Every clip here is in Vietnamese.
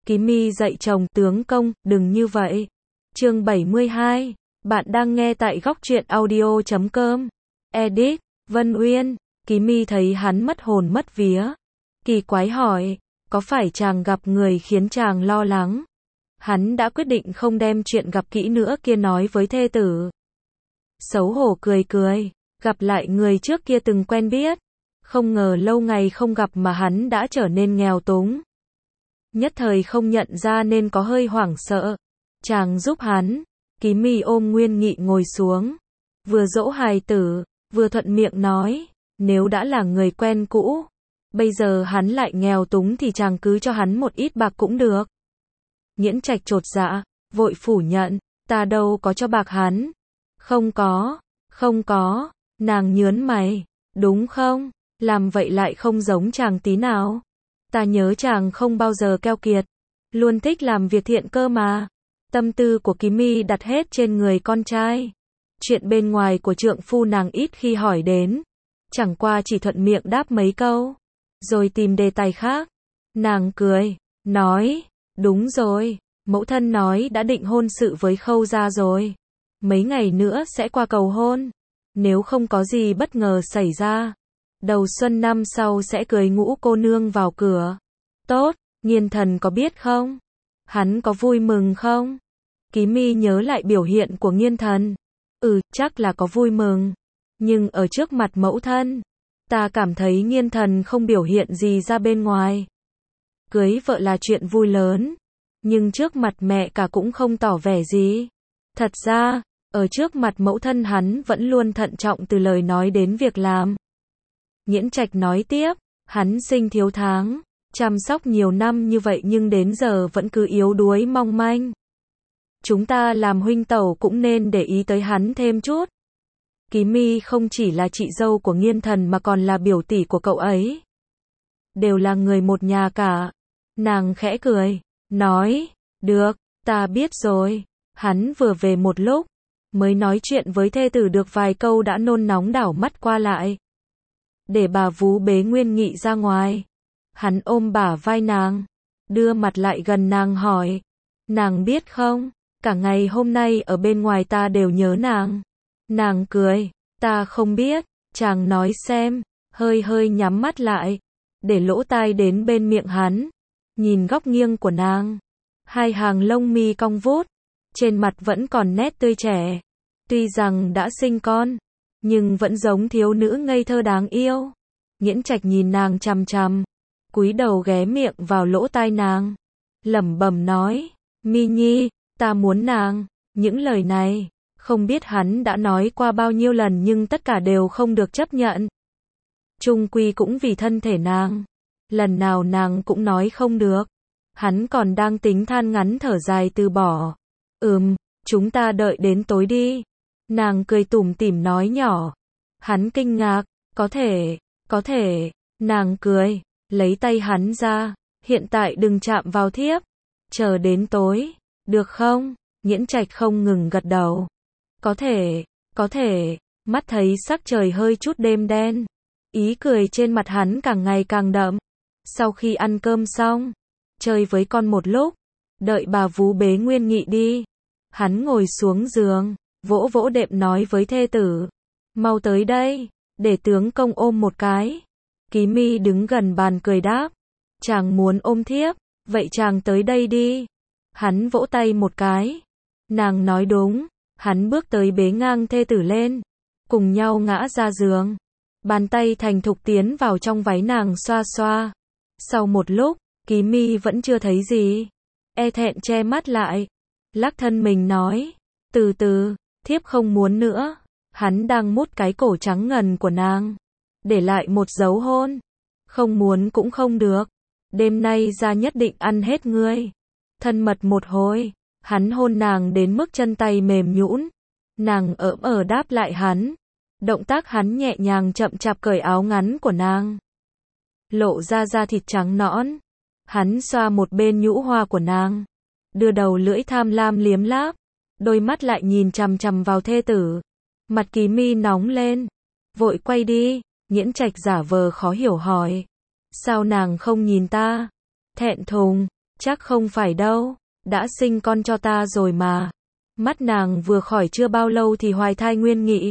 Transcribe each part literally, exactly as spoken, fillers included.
Ký Mi dạy chồng, tướng công, đừng như vậy. Chương bảy mươi hai. Bạn đang nghe tại góc truyện audio chấm com. Edit, Vân Uyên. Ký Mi thấy hắn mất hồn mất vía. Kỳ quái hỏi, có phải chàng gặp người khiến chàng lo lắng? Hắn đã quyết định không đem chuyện gặp kỹ nữa kia nói với thê tử. Xấu hổ cười cười, gặp lại người trước kia từng quen biết. Không ngờ lâu ngày không gặp mà hắn đã trở nên nghèo túng. Nhất thời không nhận ra nên có hơi hoảng sợ. Chàng giúp hắn. Ký Mi ôm Nguyên Nghị ngồi xuống. Vừa dỗ hài tử, vừa thuận miệng nói, nếu đã là người quen cũ, bây giờ hắn lại nghèo túng thì chàng cứ cho hắn một ít bạc cũng được. Nghiễn Trạch chột dạ, vội phủ nhận, ta đâu có cho bạc hắn. Không có, không có, nàng nhớn mày, đúng không? Làm vậy lại không giống chàng tí nào. Ta nhớ chàng không bao giờ keo kiệt, luôn thích làm việc thiện cơ mà. Tâm tư của Ký Mi đặt hết trên người con trai. Chuyện bên ngoài của trượng phu nàng ít khi hỏi đến, chẳng qua chỉ thuận miệng đáp mấy câu, rồi tìm đề tài khác. Nàng cười, nói, đúng rồi, mẫu thân nói đã định hôn sự với Khâu gia rồi. Mấy ngày nữa sẽ qua cầu hôn. Nếu không có gì bất ngờ xảy ra, đầu xuân năm sau sẽ cưới Ngũ cô nương vào cửa. Tốt, Nghiên Thần có biết không? Hắn có vui mừng không? Ký Mi nhớ lại biểu hiện của Nghiên Thần. Ừ, chắc là có vui mừng. Nhưng ở trước mặt mẫu thân, ta cảm thấy Nghiên Thần không biểu hiện gì ra bên ngoài. Cưới vợ là chuyện vui lớn, nhưng trước mặt mẹ cả cũng không tỏ vẻ gì. Thật ra, ở trước mặt mẫu thân hắn vẫn luôn thận trọng từ lời nói đến việc làm. Nghiễn Trạch nói tiếp, hắn sinh thiếu tháng, chăm sóc nhiều năm như vậy nhưng đến giờ vẫn cứ yếu đuối mong manh. Chúng ta làm huynh tẩu cũng nên để ý tới hắn thêm chút. Ký Mi không chỉ là chị dâu của Nghiên Thần mà còn là biểu tỷ của cậu ấy. Đều là người một nhà cả. Nàng khẽ cười, nói, được, ta biết rồi. Hắn vừa về một lúc, mới nói chuyện với thê tử được vài câu đã nôn nóng đảo mắt qua lại. Để bà vú bế Nguyên Nghị ra ngoài. Hắn ôm bả vai nàng, đưa mặt lại gần nàng hỏi, nàng biết không, cả ngày hôm nay ở bên ngoài ta đều nhớ nàng. Nàng cười, ta không biết, chàng nói xem, hơi hơi nhắm mắt lại, để lỗ tai đến bên miệng hắn, nhìn góc nghiêng của nàng, hai hàng lông mi cong vút, trên mặt vẫn còn nét tươi trẻ, tuy rằng đã sinh con, nhưng vẫn giống thiếu nữ ngây thơ đáng yêu. Nghiễn Trạch nhìn nàng chằm chằm, cúi đầu ghé miệng vào lỗ tai nàng, lẩm bẩm nói, Mi Nhi, ta muốn nàng. Những lời này, không biết hắn đã nói qua bao nhiêu lần nhưng tất cả đều không được chấp nhận. Chung quy cũng vì thân thể nàng, lần nào nàng cũng nói không được. Hắn còn đang tính than ngắn thở dài từ bỏ. Ừm, chúng ta đợi đến tối đi. Nàng cười tủm tỉm nói nhỏ. Hắn kinh ngạc, có thể, có thể. Nàng cười, lấy tay hắn ra, hiện tại đừng chạm vào thiếp. Chờ đến tối, được không? Nghiễn Trạch không ngừng gật đầu. Có thể, có thể. Mắt thấy sắc trời hơi chút đêm đen, ý cười trên mặt hắn càng ngày càng đậm. Sau khi ăn cơm xong, chơi với con một lúc, đợi bà vú bế Nguyên Nghị đi, hắn ngồi xuống giường, vỗ vỗ đệm nói với thê tử, mau tới đây, để tướng công ôm một cái. Ký Mi đứng gần bàn cười đáp, chàng muốn ôm thiếp, vậy chàng tới đây đi. Hắn vỗ tay một cái. Nàng nói đúng, hắn bước tới bế ngang thê tử lên, cùng nhau ngã ra giường. Bàn tay thành thục tiến vào trong váy nàng xoa xoa. Sau một lúc, Ký Mi vẫn chưa thấy gì, e thẹn che mắt lại, lắc thân mình nói, từ từ, thiếp không muốn nữa. Hắn đang mút cái cổ trắng ngần của nàng, để lại một dấu hôn. Không muốn cũng không được, đêm nay ra nhất định ăn hết ngươi. Thân mật một hồi, hắn hôn nàng đến mức chân tay mềm nhũn. Nàng ỡm ờ đáp lại hắn. Động tác hắn nhẹ nhàng chậm chạp cởi áo ngắn của nàng, lộ ra da thịt trắng nõn. Hắn xoa một bên nhũ hoa của nàng, đưa đầu lưỡi tham lam liếm láp, đôi mắt lại nhìn chằm chằm vào thê tử. Mặt Ký Mi nóng lên, vội quay đi. Nghiễn Trạch giả vờ khó hiểu hỏi, sao nàng không nhìn ta? Thẹn thùng, Chắc không phải đâu, đã sinh con cho ta rồi mà. Mắt nàng vừa khỏi chưa bao lâu thì hoài thai nguyên nghị.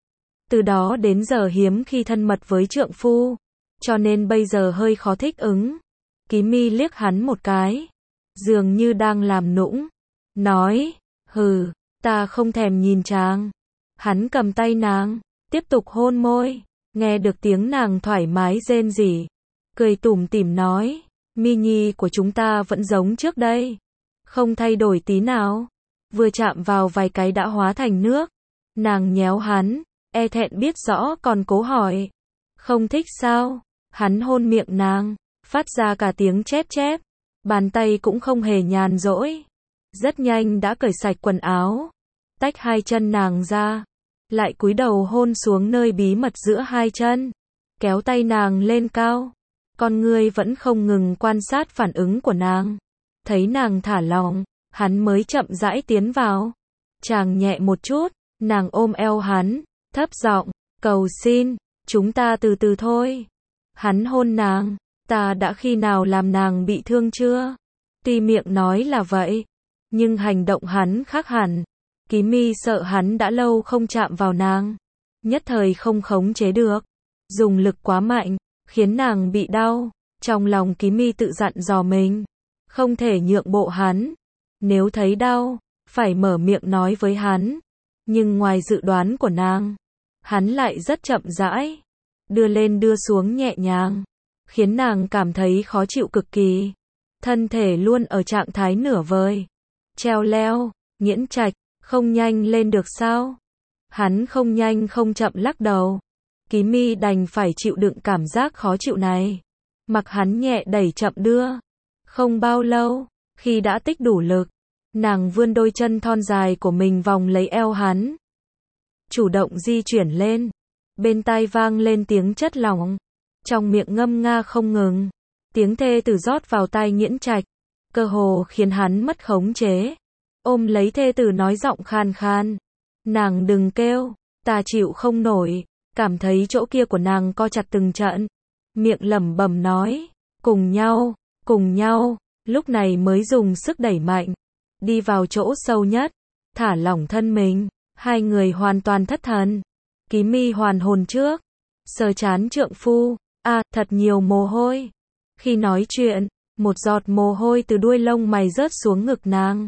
Từ đó đến giờ hiếm khi thân mật với trượng phu, cho nên bây giờ hơi khó thích ứng. Ký mi liếc hắn một cái, dường như đang làm nũng, nói, hừ, ta không thèm nhìn chàng. Hắn cầm tay nàng, tiếp tục hôn môi, nghe được tiếng nàng thoải mái rên rỉ, cười tủm tỉm nói, mi nhi của chúng ta vẫn giống trước đây, không thay đổi tí nào. Vừa chạm vào vài cái đã hóa thành nước. Nàng nhéo hắn, e thẹn biết rõ còn cố hỏi, không thích sao? Hắn hôn miệng nàng, phát ra cả tiếng chép chép, bàn tay cũng không hề nhàn rỗi, rất nhanh đã cởi sạch quần áo, tách hai chân nàng ra, lại cúi đầu hôn xuống nơi bí mật giữa hai chân, kéo tay nàng lên cao, con ngươi vẫn không ngừng quan sát phản ứng của nàng. Thấy nàng thả lỏng, hắn mới chậm rãi tiến vào, chàng nhẹ một chút, nàng ôm eo hắn, thấp giọng, cầu xin, chúng ta từ từ thôi. Hắn hôn nàng, ta đã khi nào làm nàng bị thương chưa? Tuy miệng nói là vậy, nhưng hành động hắn khác hẳn. Ký mi sợ hắn đã lâu không chạm vào nàng, nhất thời không khống chế được, dùng lực quá mạnh, khiến nàng bị đau. Trong lòng Ký mi tự dặn dò mình, không thể nhượng bộ hắn, nếu thấy đau, phải mở miệng nói với hắn. Nhưng ngoài dự đoán của nàng, hắn lại rất chậm rãi, đưa lên đưa xuống nhẹ nhàng, khiến nàng cảm thấy khó chịu cực kỳ. Thân thể luôn ở trạng thái nửa vời, treo leo. Nghiễn Trạch, không nhanh lên được sao? Hắn không nhanh không chậm lắc đầu. Ký mi đành phải chịu đựng cảm giác khó chịu này, mặc hắn nhẹ đẩy chậm đưa. Không bao lâu, khi đã tích đủ lực, nàng vươn đôi chân thon dài của mình vòng lấy eo hắn, chủ động di chuyển lên. Bên tai vang lên tiếng chất lỏng, trong miệng ngâm nga không ngừng. Tiếng thê tử rót vào tai Nghiễn Trạch, cơ hồ khiến hắn mất khống chế. Ôm lấy thê tử nói giọng khan khan, nàng đừng kêu, ta chịu không nổi. Cảm thấy chỗ kia của nàng co chặt từng trận, miệng lẩm bẩm nói, cùng nhau, cùng nhau. Lúc này mới dùng sức đẩy mạnh, đi vào chỗ sâu nhất, thả lỏng thân mình. Hai người hoàn toàn thất thần. Ký mi hoàn hồn trước, sờ trán trượng phu, a à, thật nhiều mồ hôi. Khi nói chuyện, một giọt mồ hôi từ đuôi lông mày rớt xuống ngực nàng.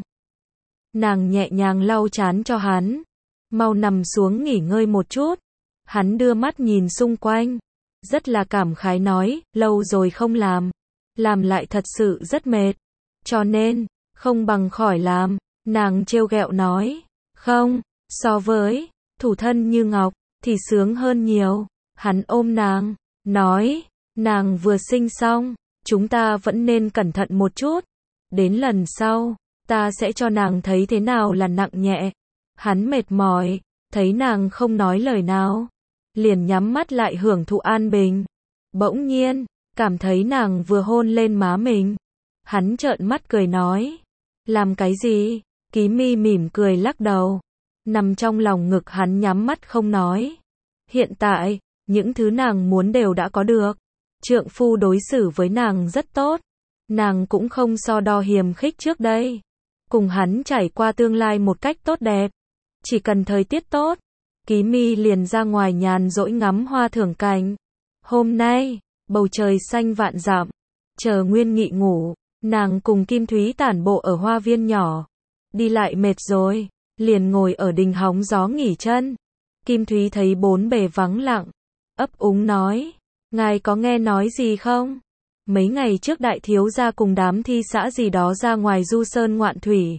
Nàng nhẹ nhàng lau trán cho hắn, mau nằm xuống nghỉ ngơi một chút. Hắn đưa mắt nhìn xung quanh, rất là cảm khái nói, lâu rồi không làm, làm lại thật sự rất mệt, cho nên, không bằng khỏi làm. Nàng trêu ghẹo nói, không, so với thủ thân như ngọc, thì sướng hơn nhiều. Hắn ôm nàng, nói, nàng vừa sinh xong, chúng ta vẫn nên cẩn thận một chút. Đến lần sau, ta sẽ cho nàng thấy thế nào là nặng nhẹ. Hắn mệt mỏi, thấy nàng không nói lời nào, liền nhắm mắt lại hưởng thụ an bình. Bỗng nhiên, cảm thấy nàng vừa hôn lên má mình. Hắn trợn mắt cười nói, làm cái gì? Ký mi mỉm cười lắc đầu, nằm trong lòng ngực hắn nhắm mắt không nói. Hiện tại, những thứ nàng muốn đều đã có được. Trượng phu đối xử với nàng rất tốt, nàng cũng không so đo hiềm khích trước đây. Cùng hắn trải qua tương lai một cách tốt đẹp. Chỉ cần thời tiết tốt, Ký mi liền ra ngoài nhàn rỗi ngắm hoa thưởng cảnh. Hôm nay, bầu trời xanh vạn dặm, chờ Nguyên Nghị ngủ, nàng cùng Kim Thúy tản bộ ở hoa viên nhỏ. Đi lại mệt rồi, liền ngồi ở đình hóng gió nghỉ chân. Kim Thúy thấy bốn bề vắng lặng, ấp úng nói, ngài có nghe nói gì không? Mấy ngày trước đại thiếu gia cùng đám thi xã gì đó ra ngoài du sơn ngoạn thủy.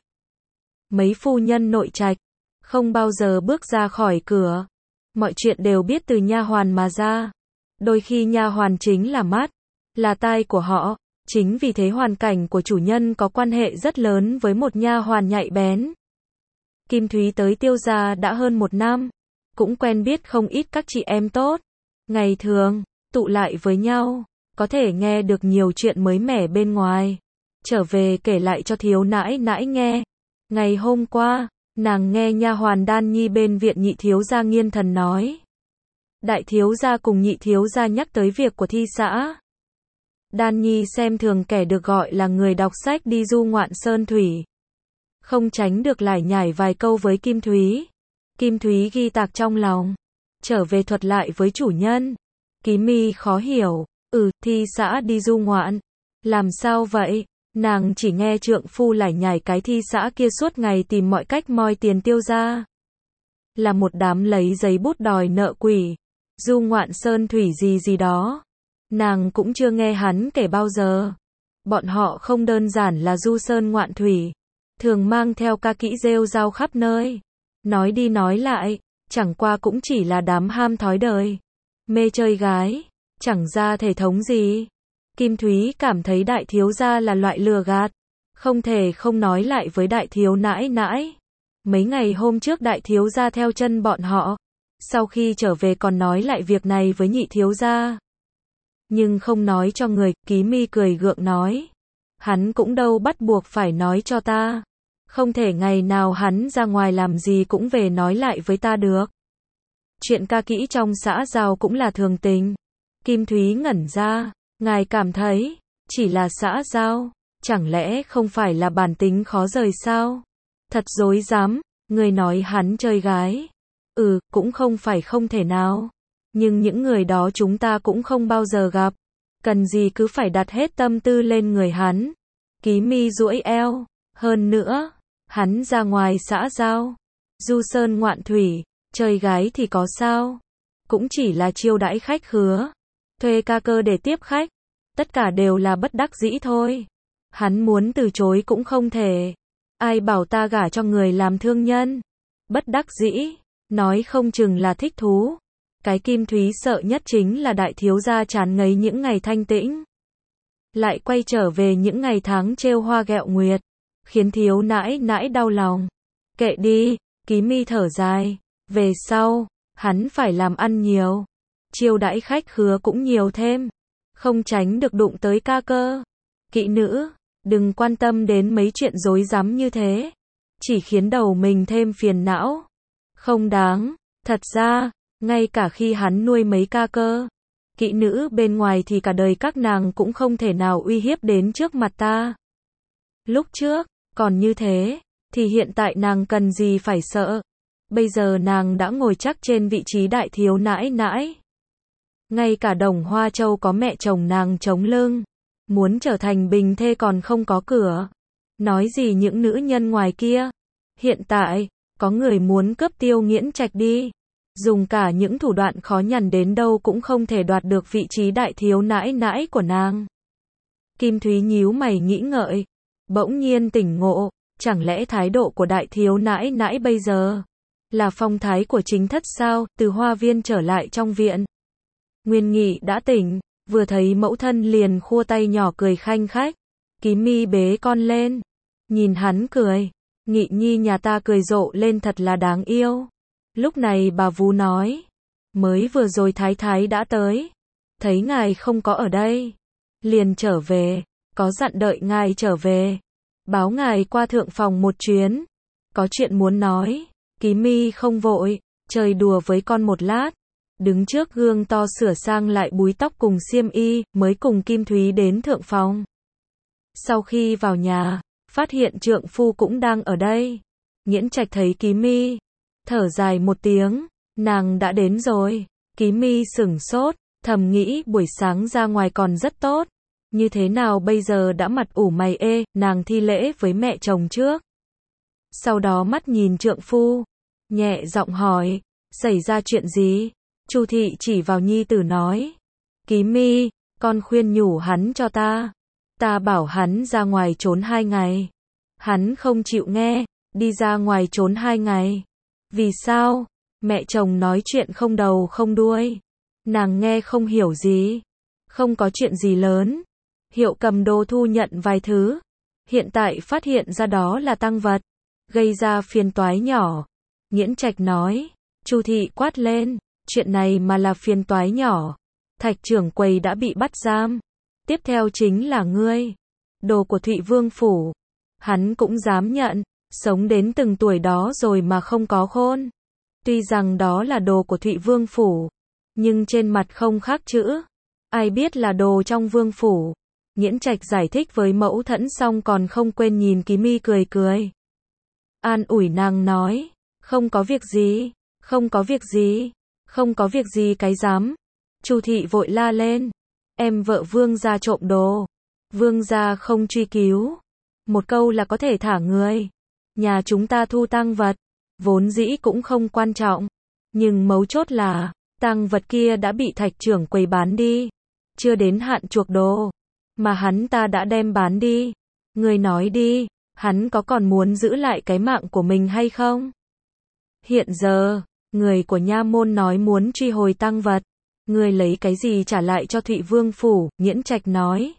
Mấy phu nhân nội trạch, không bao giờ bước ra khỏi cửa. Mọi chuyện đều biết từ nha hoàn mà ra. Đôi khi nha hoàn chính là mắt, là tai của họ. Chính vì thế hoàn cảnh của chủ nhân có quan hệ rất lớn với một nha hoàn nhạy bén. Kim Thúy tới Tiêu gia đã hơn một năm, cũng quen biết không ít các chị em tốt. Ngày thường, tụ lại với nhau, có thể nghe được nhiều chuyện mới mẻ bên ngoài. Trở về kể lại cho thiếu nãi nãi nghe. Ngày hôm qua, nàng nghe nha hoàn Đan Nhi bên viện nhị thiếu gia Nghiên Thần nói. Đại thiếu gia cùng nhị thiếu gia nhắc tới việc của thi xã. Đan Nhi xem thường kẻ được gọi là người đọc sách đi du ngoạn sơn thủy. Không tránh được lải nhải vài câu với Kim Thúy. Kim Thúy ghi tạc trong lòng. Trở về thuật lại với chủ nhân. Ký Mi khó hiểu. Ừ, thi xã đi du ngoạn. Làm sao vậy? Nàng chỉ nghe trượng phu lải nhải cái thi xã kia suốt ngày tìm mọi cách moi tiền tiêu ra. Là một đám lấy giấy bút đòi nợ quỷ. Du ngoạn sơn thủy gì gì đó. Nàng cũng chưa nghe hắn kể bao giờ. Bọn họ không đơn giản là du sơn ngoạn thủy. Thường mang theo ca kỹ rêu rao khắp nơi. Nói đi nói lại, chẳng qua cũng chỉ là đám ham thói đời. Mê chơi gái, chẳng ra thể thống gì. Kim Thúy cảm thấy đại thiếu gia là loại lừa gạt. Không thể không nói lại với đại thiếu nãi nãi. Mấy ngày hôm trước đại thiếu gia theo chân bọn họ. Sau khi trở về còn nói lại việc này với nhị thiếu gia. Nhưng không nói cho người, Ký Mi cười gượng nói. Hắn cũng đâu bắt buộc phải nói cho ta. Không thể ngày nào hắn ra ngoài làm gì cũng về nói lại với ta được. Chuyện ca kỹ trong xã giao cũng là thường tình. Kim Thúy ngẩn ra, ngài cảm thấy, chỉ là xã giao, chẳng lẽ không phải là bản tính khó rời sao? Thật dối dám, người nói hắn chơi gái. Ừ, cũng không phải không thể nào. Nhưng những người đó chúng ta cũng không bao giờ gặp. Cần gì cứ phải đặt hết tâm tư lên người hắn. Ký Mi duỗi eo. Hơn nữa, hắn ra ngoài xã giao. Du sơn ngoạn thủy, chơi gái thì có sao? Cũng chỉ là chiêu đãi khách khứa. Thuê ca cơ để tiếp khách. Tất cả đều là bất đắc dĩ thôi. Hắn muốn từ chối cũng không thể. Ai bảo ta gả cho người làm thương nhân? Bất đắc dĩ, nói không chừng là thích thú. Cái Kim Thúy sợ nhất chính là đại thiếu gia chán ngấy những ngày thanh tĩnh. Lại quay trở về những ngày tháng trêu hoa ghẹo nguyệt. Khiến thiếu nãi nãi đau lòng. Kệ đi, Ký Mi thở dài. Về sau, hắn phải làm ăn nhiều. Chiêu đãi khách khứa cũng nhiều thêm. Không tránh được đụng tới ca cơ. Kỹ nữ, đừng quan tâm đến mấy chuyện rối rắm như thế. Chỉ khiến đầu mình thêm phiền não. Không đáng, thật ra, ngay cả khi hắn nuôi mấy ca cơ, kỹ nữ bên ngoài thì cả đời các nàng cũng không thể nào uy hiếp đến trước mặt ta. Lúc trước, còn như thế, thì hiện tại nàng cần gì phải sợ. Bây giờ nàng đã ngồi chắc trên vị trí đại thiếu nãi nãi. Ngay cả Đồng Hoa Châu có mẹ chồng nàng chống lưng. Muốn trở thành bình thê còn không có cửa. Nói gì những nữ nhân ngoài kia. Hiện tại, có người muốn cướp Tiêu Nghiễn Trạch đi. Dùng cả những thủ đoạn khó nhằn đến đâu cũng không thể đoạt được vị trí đại thiếu nãi nãi của nàng. Kim Thúy nhíu mày nghĩ ngợi. Bỗng nhiên tỉnh ngộ. Chẳng lẽ thái độ của đại thiếu nãi nãi bây giờ là phong thái của chính thất sao? Từ hoa viên trở lại trong viện, Nguyên Nghị đã tỉnh. Vừa thấy mẫu thân liền khua tay nhỏ cười khanh khách. Ký Mi bế con lên. Nhìn hắn cười. Nghị nhi nhà ta cười rộ lên thật là đáng yêu. Lúc này bà vú nói. Mới vừa rồi thái thái đã tới. Thấy ngài không có ở đây. Liền trở về. Có dặn đợi ngài trở về. Báo ngài qua thượng phòng một chuyến. Có chuyện muốn nói. Ký Mi không vội. Chơi đùa với con một lát. Đứng trước gương to sửa sang lại búi tóc cùng xiêm y, mới cùng Kim Thúy đến thượng phòng. Sau khi vào nhà, phát hiện trượng phu cũng đang ở đây. Nghiễn Trạch thấy Ký Mi, thở dài một tiếng, nàng đã đến rồi. Ký Mi sửng sốt, thầm nghĩ buổi sáng ra ngoài còn rất tốt. Như thế nào bây giờ đã mặt ủ mày ê, nàng thi lễ với mẹ chồng trước. Sau đó mắt nhìn trượng phu, nhẹ giọng hỏi, xảy ra chuyện gì? Chu thị chỉ vào nhi tử nói. Ký Mi, con khuyên nhủ hắn cho ta. Ta bảo hắn ra ngoài trốn hai ngày. Hắn không chịu nghe, đi ra ngoài trốn hai ngày. Vì sao? Mẹ chồng nói chuyện không đầu không đuôi. Nàng nghe không hiểu gì. Không có chuyện gì lớn. Hiệu cầm đồ thu nhận vài thứ. Hiện tại phát hiện ra đó là tang vật. Gây ra phiền toái nhỏ. Nghiễn Trạch nói. Chu thị quát lên. Chuyện này mà là phiền toái nhỏ. Thạch trưởng quầy đã bị bắt giam. Tiếp theo chính là ngươi. Đồ của Thụy Vương phủ. Hắn cũng dám nhận. Sống đến từng tuổi đó rồi mà không có khôn. Tuy rằng đó là đồ của Thụy Vương phủ. Nhưng trên mặt không khắc chữ. Ai biết là đồ trong vương phủ. Nghiễn Trạch giải thích với mẫu thân xong còn không quên nhìn Ký Mi cười cười. An ủi nàng nói, không có việc gì, không có việc gì, không có việc gì cái dám. Chu thị vội la lên, em vợ Vương gia trộm đồ, Vương gia không truy cứu, một câu là có thể thả người. Nhà chúng ta thu tang vật, vốn dĩ cũng không quan trọng, nhưng mấu chốt là, tang vật kia đã bị Thạch trưởng quầy bán đi, chưa đến hạn chuộc đồ, mà hắn ta đã đem bán đi. Ngươi nói đi, hắn có còn muốn giữ lại cái mạng của mình hay không? Hiện giờ, người của nha môn nói muốn truy hồi tang vật, ngươi lấy cái gì trả lại cho Thụy Vương phủ? Nghiễn Trạch nói.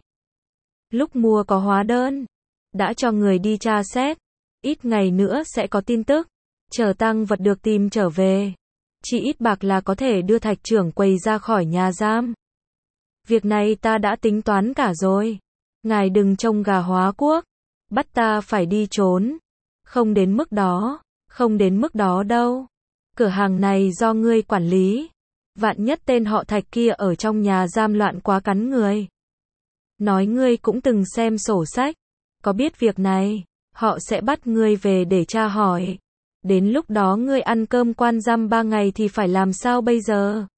Lúc mua có hóa đơn, đã cho người đi tra xét, ít ngày nữa sẽ có tin tức, chờ tang vật được tìm trở về, chỉ ít bạc là có thể đưa Thạch trưởng quầy ra khỏi nhà giam. Việc này ta đã tính toán cả rồi, ngài đừng trông gà hóa quốc, bắt ta phải đi trốn, không đến mức đó, không đến mức đó đâu. Cửa hàng này do ngươi quản lý, vạn nhất tên họ Thạch kia ở trong nhà giam loạn quá cắn người. Nói ngươi cũng từng xem sổ sách, có biết việc này, họ sẽ bắt ngươi về để tra hỏi. Đến lúc đó ngươi ăn cơm quan giam ba ngày thì phải làm sao bây giờ?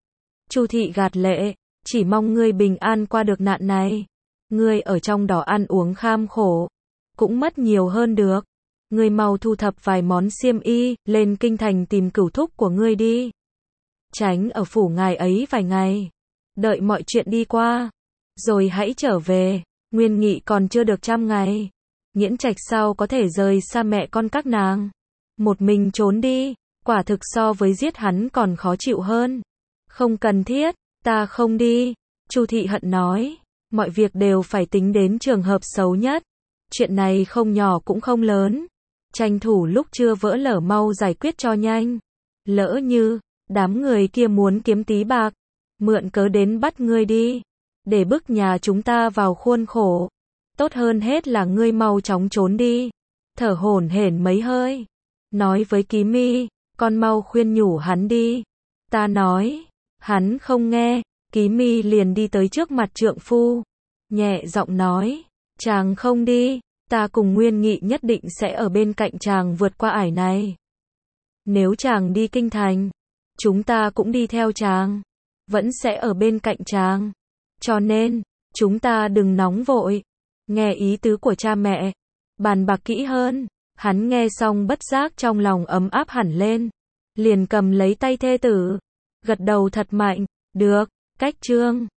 Chu thị gạt lệ, chỉ mong ngươi bình an qua được nạn này. Ngươi ở trong đó ăn uống kham khổ, cũng mất nhiều hơn được. Ngươi mau thu thập vài món xiêm y, lên kinh thành tìm cửu thúc của ngươi đi. Tránh ở phủ ngài ấy vài ngày, đợi mọi chuyện đi qua, rồi hãy trở về. Nguyên Nghị còn chưa được trăm ngày, Nghiễn Trạch sao có thể rời xa mẹ con các nàng, một mình trốn đi, quả thực so với giết hắn còn khó chịu hơn. Không cần thiết, ta không đi. Chu thị hận nói, mọi việc đều phải tính đến trường hợp xấu nhất. Chuyện này không nhỏ cũng không lớn, tranh thủ lúc chưa vỡ lở mau giải quyết cho nhanh. Lỡ như đám người kia muốn kiếm tí bạc, mượn cớ đến bắt ngươi đi, để bức nhà chúng ta vào khuôn khổ. Tốt hơn hết là ngươi mau chóng trốn đi. Thở hổn hển mấy hơi, nói với Ký Mi, con mau khuyên nhủ hắn đi. Ta nói, hắn không nghe. Ký Mi liền đi tới trước mặt trượng phu, nhẹ giọng nói, chàng không đi, ta cùng Nguyên Nghị nhất định sẽ ở bên cạnh chàng vượt qua ải này. Nếu chàng đi kinh thành, chúng ta cũng đi theo chàng, vẫn sẽ ở bên cạnh chàng. Cho nên, chúng ta đừng nóng vội, nghe ý tứ của cha mẹ, bàn bạc kỹ hơn. Hắn nghe xong bất giác trong lòng ấm áp hẳn lên, liền cầm lấy tay thê tử, gật đầu thật mạnh, được, cách trương.